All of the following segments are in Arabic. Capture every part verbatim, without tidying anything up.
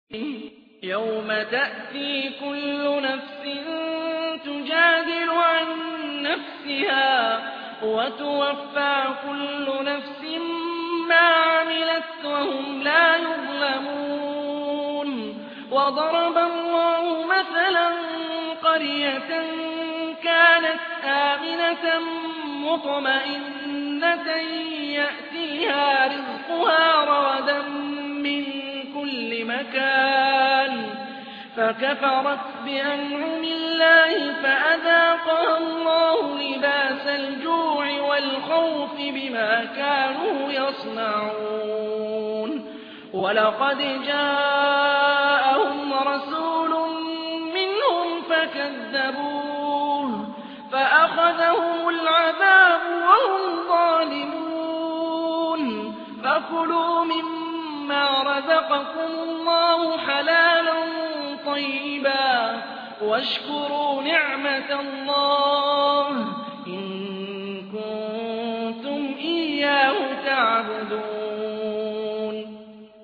يَوْمَ تَأْتِي كُلُّ نَفْسٍ تُجَادِلُ عَن نَّفْسِهَا وَتُوَفَّىٰ كُلُّ نَفْسٍ مَّا عَمِلَتْ وَهُمْ لَا يُظْلَمُونَ وَضَرَبَ اللَّهُ مَثَلًا قَرْيَةً كَانَتْ آمِنَةً مُّطْمَئِنَّةً يَأْتِيهَا رِزْقُهَا رَغَدًا مِّن كُلِّ مَكَانٍ فَكَفَرَتْ بِأَنْعُمِ اللَّهِ فَأَذَاقَهَا اللَّهُ لِبَاسَ الْجُوعِ وَالْخَوْفِ بِمَا كَانُوا يَصْنَعُونَ وَلَقَدْ جَاءَهُمْ رَسُولٌ مِّنْهُمْ فَكَذَّبُوهُ فَأَخَذَهُمُ الْعَذَابُ وَهُمْ ظَالِمُونَ فَكُلُوا مِمَّا رَزَقَكُمُ اللَّهُ حَلَالًا طَيِّبًا وَاشْكُرُوا نِعْمَةَ اللَّهِ إِن كُنتُمْ إِيَّاهُ تَعْبُدُونَ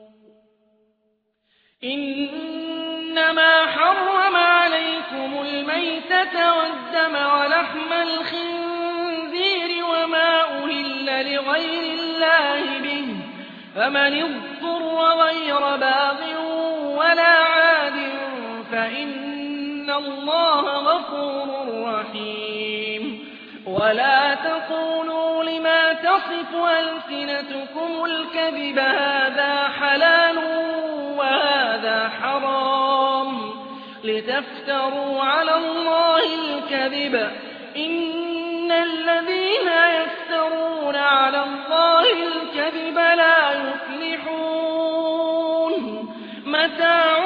إِنَّمَا حَرَّمَ عَلَيْكُمُ الْمَيْتَةَ وَالدَّمَ وَلَحْمَ الْخِنزِيرِ وَمَا أُهِلَّ لِغَيْرِ اللَّهِ بِهِ ۖ فَمَنِ اضْطُرَّ غَيْرَ بَاغٍ وَلَا عَادٍ فَإِنَّ اللَّهَ غَفُورٌ رَّحِيمٌ وَلَا تَقُولُوا لِمَا تَصِفُ أَلْسِنَتُكُمُ الْكَذِبَ هَٰذَا حَلَالٌ وَهَٰذَا حَرَامٌ لِّتَفْتَرُوا عَلَى اللَّهِ الْكَذِبَ ۚ إِنَّ الَّذِينَ يَفْتَرُونَ عَلَى اللَّهِ الْكَذِبَ لَا يُفْلِحُونَ مَتَاعٌ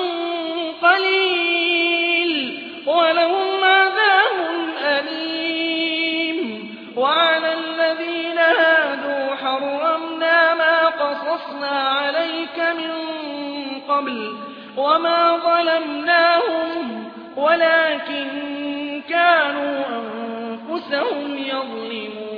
قَلِيلٌ وَلَهُمْ عَذَابٌ أَلِيمٌ وَعَلَى الَّذِينَ هَادُوا حَرَّمْنَا مَا قَصَصْنَا عَلَيْكَ مِن قَبْلُ وَمَا ظَلَمْنَاهُمْ وَلَٰكِن كَانُوا أَنفُسَهُمْ يَظْلِمُونَ